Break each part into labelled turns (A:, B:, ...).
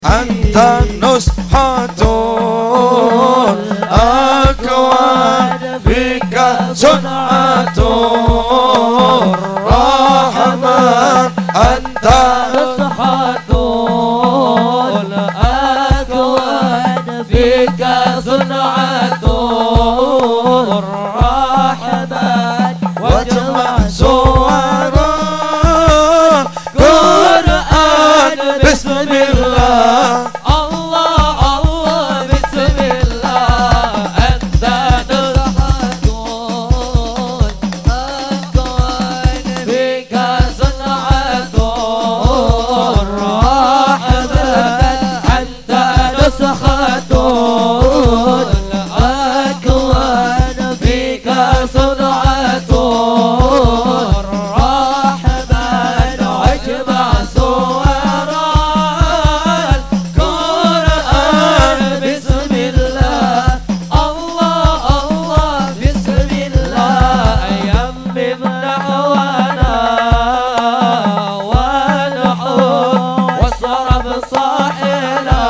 A: أنت نصحة الأكوان فيك صنعة الرحمن أنت
B: نصحة الأكوان فيك صنعة الرحمن
A: وجمع صور قرآن بسم الله
B: الله الله بسم الله أنت نصحة الأكوان فيك صنعة الرحمن أنت نصحة الأكوان فيك صنعة الرحمن واجمع صور القرآن بسم الله الله الله بسم الله يمم نحونا ونحو وصرف صاحنا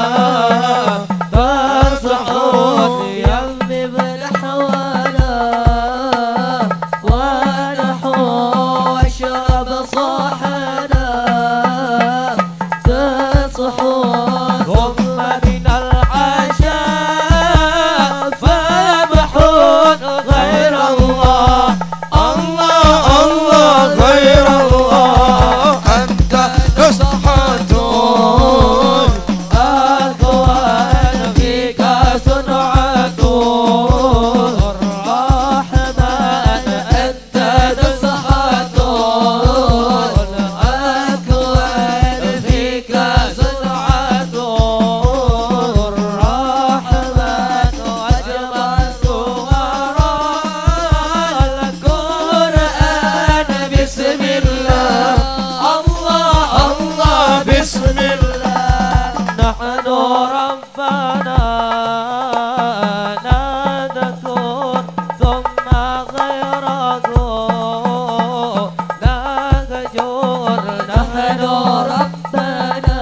B: تصحون يمم نحونا ونحو واشرب صاحنا تصحون ثم من العشاء فيمحون غير الله الله الله
A: غير الله أنت نصحة
B: الأكوان فيك صنعة الرحمن أنت نصحة الأكوان فيك صنعة الرحمن وجمع صور القرآن بسم الله الله الله بسم الله نحن ربنا نذكر ثم غيره نهجر نحن ربنا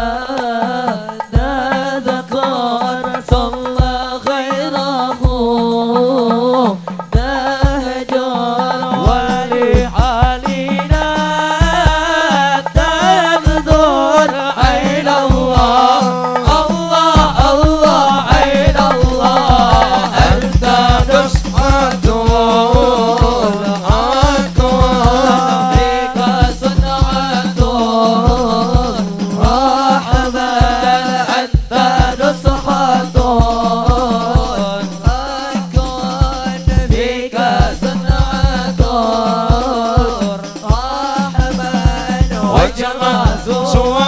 B: نذكر ثم غيره نهجر ولحالنا تبذر عين الله الله الله عين الله أنت
A: نصحة الأكوان
B: فيك صنعة الرحمن أنت نصحة الأكوان فيك صنعة الرحمن وجمع
A: صور